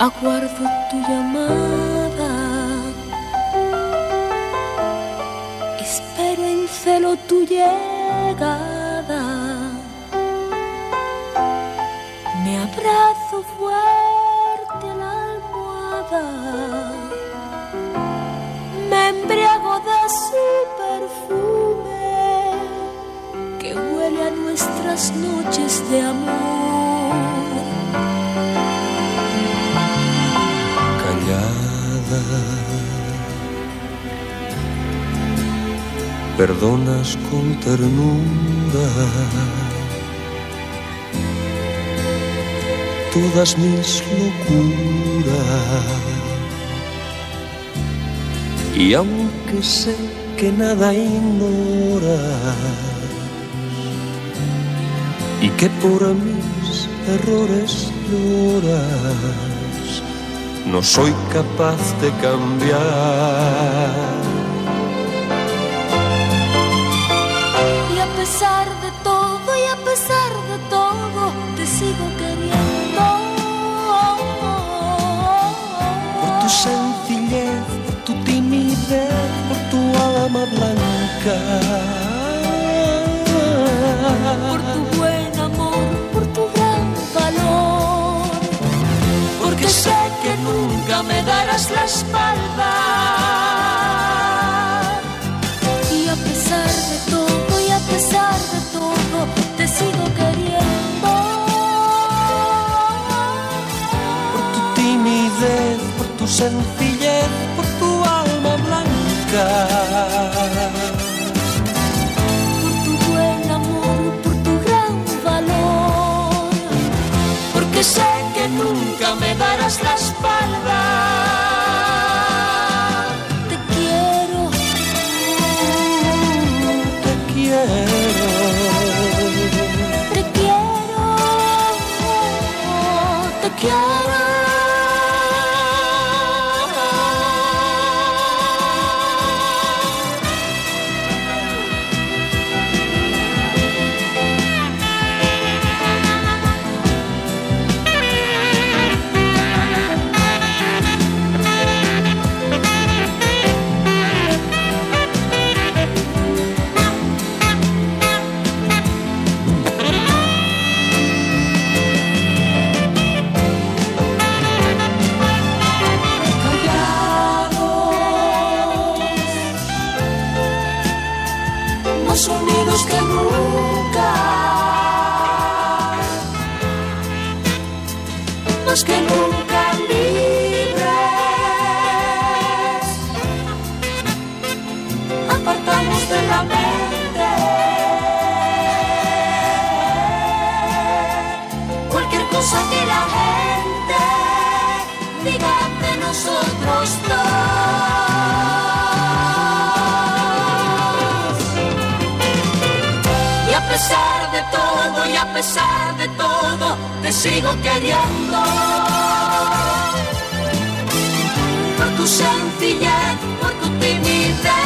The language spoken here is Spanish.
Aguardo tu llamada, espero en celo tu llegada. Me abrazo fuerte a la almohada, me embriago de su perfume que huele a nuestras noches de amor. Callada, perdonas con ternura todas mis locuras, y aunque sé que nada ignoras y que por mis errores lloras, no soy capaz de cambiar. Y a pesar de todo, y a pesar de todo, te sigo queriendo. Por tu sencillez, por tu timidez, por tu alma blanca, por tu buen amor, por tu gran valor, porque sé que nunca me darás la espalda. Y a pesar de todo, y a pesar de todo, te sigo queriendo. Por tu timidez, por tu sencillez, por tu alma blanca, por tu buen amor, por tu gran valor, porque sé que nunca me darás la espalda. te quiero, Te quiero, te quiero, te quiero. Más unidos que nunca, más que nunca libres, apartamos de la mente cualquier cosa que la gente diga de nosotros dos. Y a pesar de todo, y a pesar de todo, te sigo queriendo. Por tu sencillez, por tu timidez,